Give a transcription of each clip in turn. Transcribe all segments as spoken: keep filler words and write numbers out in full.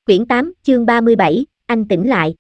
Quyển tám, chương ba mươi bảy, anh tỉnh lại.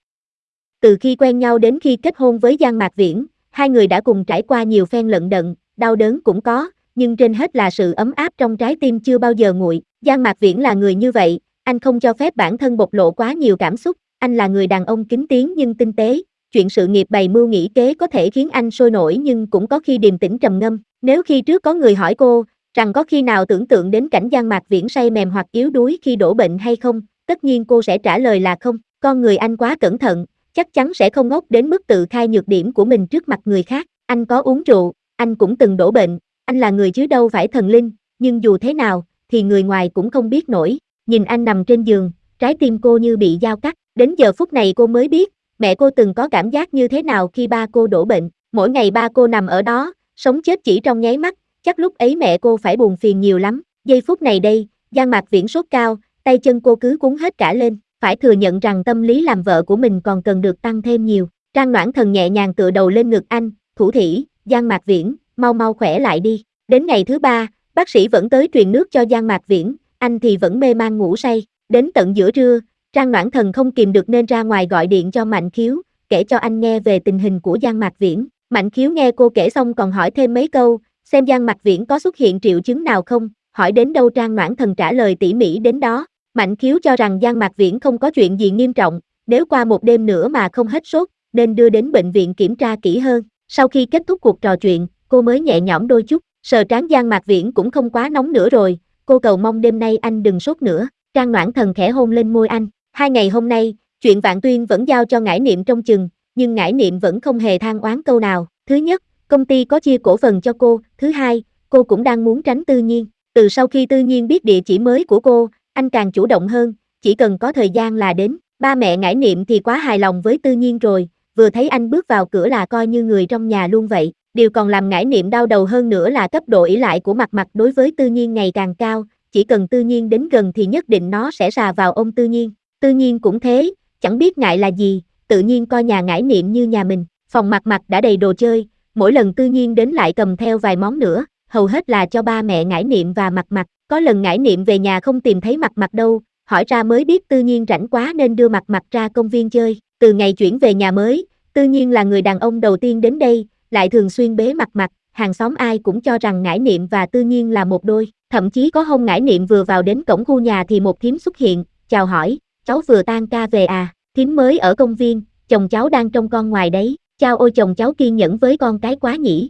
Từ khi quen nhau đến khi kết hôn với Giang Mạc Viễn, hai người đã cùng trải qua nhiều phen lận đận, đau đớn cũng có, nhưng trên hết là sự ấm áp trong trái tim chưa bao giờ nguội. Giang Mạc Viễn là người như vậy, anh không cho phép bản thân bộc lộ quá nhiều cảm xúc, anh là người đàn ông kín tiếng nhưng tinh tế, chuyện sự nghiệp bày mưu nghĩ kế có thể khiến anh sôi nổi nhưng cũng có khi điềm tĩnh trầm ngâm. Nếu khi trước có người hỏi cô, rằng có khi nào tưởng tượng đến cảnh Giang Mạc Viễn say mềm hoặc yếu đuối khi đổ bệnh hay không, tất nhiên cô sẽ trả lời là không, con người anh quá cẩn thận, chắc chắn sẽ không ngốc đến mức tự khai nhược điểm của mình trước mặt người khác. Anh có uống rượu, anh cũng từng đổ bệnh, anh là người chứ đâu phải thần linh, nhưng dù thế nào, thì người ngoài cũng không biết nổi. Nhìn anh nằm trên giường, trái tim cô như bị dao cắt, đến giờ phút này cô mới biết, mẹ cô từng có cảm giác như thế nào khi ba cô đổ bệnh. Mỗi ngày ba cô nằm ở đó, sống chết chỉ trong nháy mắt, chắc lúc ấy mẹ cô phải buồn phiền nhiều lắm. Giây phút này đây, Giang Mạc Viễn sốt cao, tay chân cô cứ cuốn hết cả lên, phải thừa nhận rằng tâm lý làm vợ của mình còn cần được tăng thêm nhiều. Trang Noãn Thần nhẹ nhàng tựa đầu lên ngực anh, thủ thỉ, Giang Mạc Viễn, mau mau khỏe lại đi. Đến ngày thứ ba, bác sĩ vẫn tới truyền nước cho Giang Mạc Viễn, anh thì vẫn mê man ngủ say. Đến tận giữa trưa, Trang Noãn Thần không kìm được nên ra ngoài gọi điện cho Mạnh Khiếu, kể cho anh nghe về tình hình của Giang Mạc Viễn. Mạnh Khiếu nghe cô kể xong còn hỏi thêm mấy câu, xem Giang Mạc Viễn có xuất hiện triệu chứng nào không, hỏi đến đâu Trang Noãn Thần trả lời tỉ mỉ đến đó. Mạnh Khiếu cho rằng Giang Mạc Viễn không có chuyện gì nghiêm trọng, nếu qua một đêm nữa mà không hết sốt, nên đưa đến bệnh viện kiểm tra kỹ hơn. Sau khi kết thúc cuộc trò chuyện, cô mới nhẹ nhõm đôi chút, sờ trán Giang Mạc Viễn cũng không quá nóng nữa rồi, cô cầu mong đêm nay anh đừng sốt nữa. Trang Noãn Thần khẽ hôn lên môi anh. Hai ngày hôm nay, chuyện Vạn Tuyên vẫn giao cho Ngải Niệm trông chừng, nhưng Ngải Niệm vẫn không hề than oán câu nào. Thứ nhất, công ty có chia cổ phần cho cô, thứ hai, cô cũng đang muốn tránh Tư Nhiên. Từ sau khi Tư Nhiên biết địa chỉ mới của cô, anh càng chủ động hơn, chỉ cần có thời gian là đến. Ba mẹ Ngải Niệm thì quá hài lòng với Tư Nhiên rồi, vừa thấy anh bước vào cửa là coi như người trong nhà luôn vậy. Điều còn làm Ngải Niệm đau đầu hơn nữa là cấp độ ỷ lại của Mặt Mặt đối với Tư Nhiên ngày càng cao, chỉ cần Tư Nhiên đến gần thì nhất định nó sẽ sà vào ôm Tư Nhiên. Tư Nhiên cũng thế, chẳng biết ngại là gì, tự nhiên coi nhà Ngải Niệm như nhà mình. Phòng Mặt Mặt đã đầy đồ chơi, mỗi lần Tư Nhiên đến lại cầm theo vài món nữa, hầu hết là cho ba mẹ Ngải Niệm và Mặt Mặt. Có lần Ngải Niệm về nhà không tìm thấy Mặt Mặt đâu, hỏi ra mới biết Tư Nhiên rảnh quá nên đưa Mặt Mặt ra công viên chơi. Từ ngày chuyển về nhà mới, Tư Nhiên là người đàn ông đầu tiên đến đây, lại thường xuyên bế Mặt Mặt, hàng xóm ai cũng cho rằng Ngải Niệm và Tư Nhiên là một đôi. Thậm chí có hôm Ngải Niệm vừa vào đến cổng khu nhà thì một thím xuất hiện, chào hỏi, cháu vừa tan ca về à, thím mới ở công viên, chồng cháu đang trông con ngoài đấy, chao ôi chồng cháu kiên nhẫn với con cái quá nhỉ.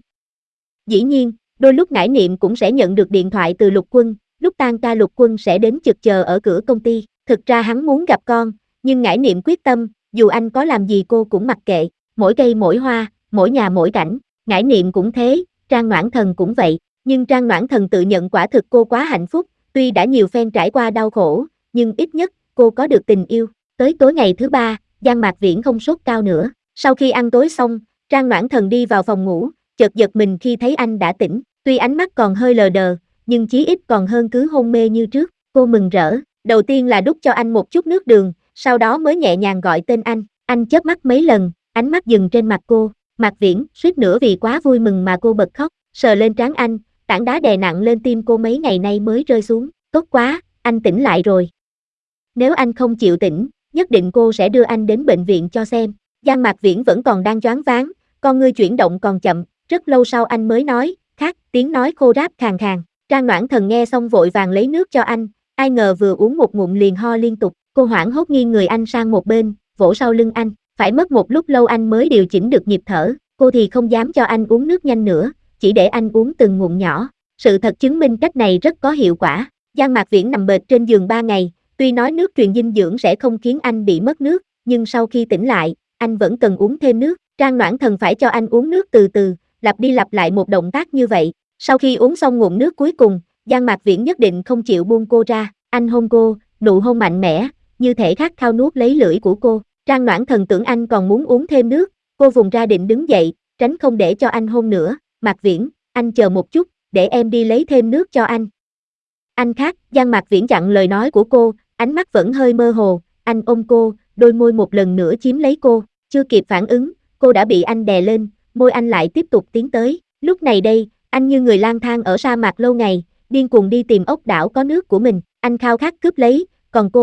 Dĩ nhiên, đôi lúc Ngải Niệm cũng sẽ nhận được điện thoại từ Lục Quân, lúc tan ca Lục Quân sẽ đến trực chờ ở cửa công ty, thực ra hắn muốn gặp con, nhưng Ngải Niệm quyết tâm, dù anh có làm gì cô cũng mặc kệ, mỗi cây mỗi hoa, mỗi nhà mỗi cảnh, Ngải Niệm cũng thế, Trang Noãn Thần cũng vậy. Nhưng Trang Noãn Thần tự nhận quả thực cô quá hạnh phúc, tuy đã nhiều phen trải qua đau khổ, nhưng ít nhất, cô có được tình yêu. Tới tối ngày thứ ba, Giang Mạc Viễn không sốt cao nữa. Sau khi ăn tối xong, Trang Noãn Thần đi vào phòng ngủ, chợt giật mình khi thấy anh đã tỉnh. Tuy ánh mắt còn hơi lờ đờ, nhưng chí ít còn hơn cứ hôn mê như trước. Cô mừng rỡ, đầu tiên là đút cho anh một chút nước đường, sau đó mới nhẹ nhàng gọi tên anh. Anh chớp mắt mấy lần, ánh mắt dừng trên mặt cô. Mạc Viễn, suýt nữa vì quá vui mừng mà cô bật khóc, sờ lên trán anh. Tảng đá đè nặng lên tim cô mấy ngày nay mới rơi xuống. Tốt quá, anh tỉnh lại rồi. Nếu anh không chịu tỉnh, nhất định cô sẽ đưa anh đến bệnh viện cho xem. Giang Mạc Viễn vẫn còn đang choáng váng, con ngươi chuyển động còn chậm, rất lâu sau anh mới nói, khác, tiếng nói khô ráp khàn khàn. Trang Noãn Thần nghe xong vội vàng lấy nước cho anh, ai ngờ vừa uống một ngụm liền ho liên tục. Cô hoảng hốt nghiêng người anh sang một bên, vỗ sau lưng anh, phải mất một lúc lâu anh mới điều chỉnh được nhịp thở. Cô thì không dám cho anh uống nước nhanh nữa, chỉ để anh uống từng ngụm nhỏ. Sự thật chứng minh cách này rất có hiệu quả. Giang Mạc Viễn nằm bệt trên giường ba ngày, tuy nói nước truyền dinh dưỡng sẽ không khiến anh bị mất nước, nhưng sau khi tỉnh lại, anh vẫn cần uống thêm nước. Trang Noãn Thần phải cho anh uống nước từ từ, lặp đi lặp lại một động tác như vậy. Sau khi uống xong ngụm nước cuối cùng, Giang Mạc Viễn nhất định không chịu buông cô ra. Anh hôn cô, nụ hôn mạnh mẽ, như thể khát khao nuốt lấy lưỡi của cô. Trang Noãn Thần tưởng anh còn muốn uống thêm nước, cô vùng ra định đứng dậy, tránh không để cho anh hôn nữa. Mạc Viễn, anh chờ một chút, để em đi lấy thêm nước cho anh. Anh khát, Giang Mạc Viễn chặn lời nói của cô, ánh mắt vẫn hơi mơ hồ, anh ôm cô, đôi môi một lần nữa chiếm lấy cô, chưa kịp phản ứng, cô đã bị anh đè lên, môi anh lại tiếp tục tiến tới. Lúc này đây, anh như người lang thang ở sa mạc lâu ngày, điên cuồng đi tìm ốc đảo có nước của mình, anh khao khát cướp lấy, còn cô,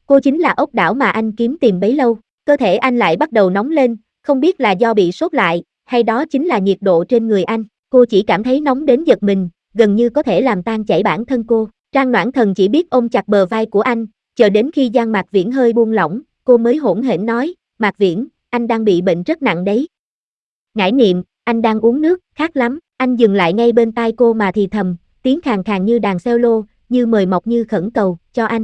Cô chính là ốc đảo mà anh kiếm tìm bấy lâu. Cơ thể anh lại bắt đầu nóng lên, không biết là do bị sốt lại, hay đó chính là nhiệt độ trên người anh. Cô chỉ cảm thấy nóng đến giật mình, gần như có thể làm tan chảy bản thân cô. Trang Noãn Thần chỉ biết ôm chặt bờ vai của anh, chờ đến khi Giang Mạc Viễn hơi buông lỏng, cô mới hỗn hển nói, Mạc Viễn, anh đang bị bệnh rất nặng đấy. Ngải Niệm, anh đang uống nước, khát lắm. Anh dừng lại ngay bên tai cô mà thì thầm, tiếng khàn khàn như đàn cello, như mời mọc như khẩn cầu, cho anh.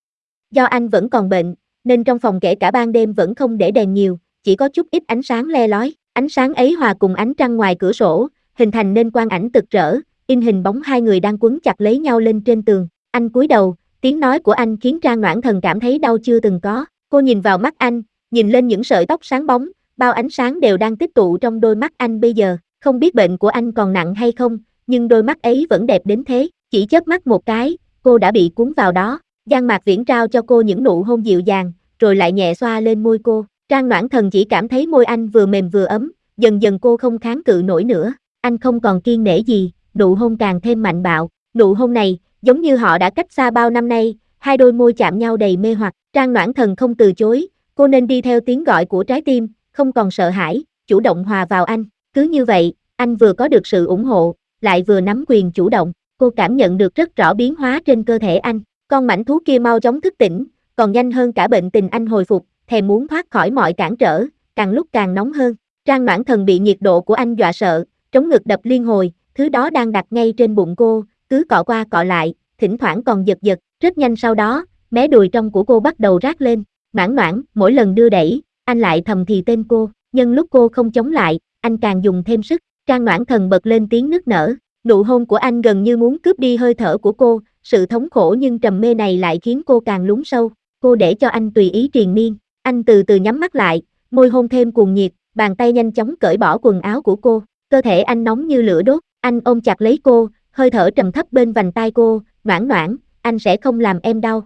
Do anh vẫn còn bệnh, nên trong phòng kể cả ban đêm vẫn không để đèn nhiều, chỉ có chút ít ánh sáng le lói. Ánh sáng ấy hòa cùng ánh trăng ngoài cửa sổ, hình thành nên quang ảnh rực rỡ, in hình bóng hai người đang quấn chặt lấy nhau lên trên tường. Anh cúi đầu, tiếng nói của anh khiến Trang Noãn Thần cảm thấy đau chưa từng có. Cô nhìn vào mắt anh, nhìn lên những sợi tóc sáng bóng, bao ánh sáng đều đang tích tụ trong đôi mắt anh bây giờ. Không biết bệnh của anh còn nặng hay không, nhưng đôi mắt ấy vẫn đẹp đến thế. Chỉ chớp mắt một cái, cô đã bị cuốn vào đó. Giang Mạc Viễn trao cho cô những nụ hôn dịu dàng, rồi lại nhẹ xoa lên môi cô. Trang Noãn Thần chỉ cảm thấy môi anh vừa mềm vừa ấm, dần dần cô không kháng cự nổi nữa. Anh không còn kiêng nể gì, nụ hôn càng thêm mạnh bạo. Nụ hôn này, giống như họ đã cách xa bao năm nay, hai đôi môi chạm nhau đầy mê hoặc. Trang Noãn Thần không từ chối, cô nên đi theo tiếng gọi của trái tim, không còn sợ hãi, chủ động hòa vào anh. Cứ như vậy, anh vừa có được sự ủng hộ, lại vừa nắm quyền chủ động. Cô cảm nhận được rất rõ biến hóa trên cơ thể anh. Con mãnh thú kia mau chóng thức tỉnh, còn nhanh hơn cả bệnh tình anh hồi phục, thèm muốn thoát khỏi mọi cản trở, càng lúc càng nóng hơn. Trang Noãn Thần bị nhiệt độ của anh dọa sợ, trống ngực đập liên hồi, thứ đó đang đặt ngay trên bụng cô, cứ cọ qua cọ lại, thỉnh thoảng còn giật giật. Rất nhanh sau đó, mé đùi trong của cô bắt đầu rát lên. Noãn Noãn, mỗi lần đưa đẩy, anh lại thầm thì tên cô, nhân lúc cô không chống lại, anh càng dùng thêm sức. Trang Noãn Thần bật lên tiếng nức nở, nụ hôn của anh gần như muốn cướp đi hơi thở của cô, sự thống khổ nhưng trầm mê này lại khiến cô càng lún sâu. Cô để cho anh tùy ý triền miên, anh từ từ nhắm mắt lại, môi hôn thêm cuồng nhiệt, bàn tay nhanh chóng cởi bỏ quần áo của cô, cơ thể anh nóng như lửa đốt, anh ôm chặt lấy cô, hơi thở trầm thấp bên vành tai cô, Noãn Noãn, anh sẽ không làm em đau.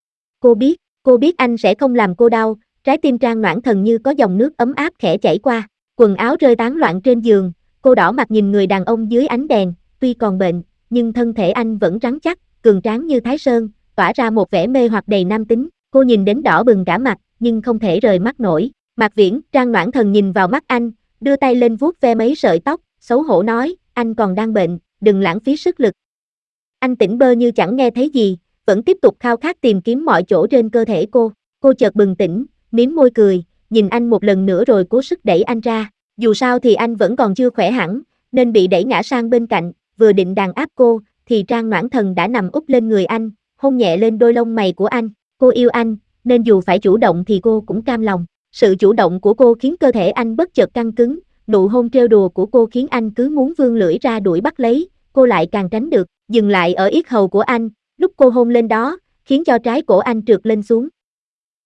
Cô biết, cô biết anh sẽ không làm cô đau. Trái tim Trang Noãn Thần như có dòng nước ấm áp khẽ chảy qua, quần áo rơi tán loạn trên giường, cô đỏ mặt nhìn người đàn ông dưới ánh đèn, tuy còn bệnh, nhưng thân thể anh vẫn rắn chắc, cường tráng như Thái Sơn, tỏa ra một vẻ mê hoặc đầy nam tính. Cô nhìn đến đỏ bừng cả mặt, nhưng không thể rời mắt nổi. Mạc Viễn, Trang Noãn Thần nhìn vào mắt anh, đưa tay lên vuốt ve mấy sợi tóc, xấu hổ nói, anh còn đang bệnh, đừng lãng phí sức lực. Anh tỉnh bơ như chẳng nghe thấy gì, vẫn tiếp tục khao khát tìm kiếm mọi chỗ trên cơ thể cô. Cô chợt bừng tỉnh, mím môi cười, nhìn anh một lần nữa rồi cố sức đẩy anh ra. Dù sao thì anh vẫn còn chưa khỏe hẳn, nên bị đẩy ngã sang bên cạnh, vừa định đàn áp cô, thì Trang Noãn Thần đã nằm úp lên người anh, hôn nhẹ lên đôi lông mày của anh. Cô yêu anh, nên dù phải chủ động thì cô cũng cam lòng. Sự chủ động của cô khiến cơ thể anh bất chợt căng cứng, nụ hôn trêu đùa của cô khiến anh cứ muốn vươn lưỡi ra đuổi bắt lấy, cô lại càng tránh được, dừng lại ở yết hầu của anh, lúc cô hôn lên đó, khiến cho trái cổ anh trượt lên xuống.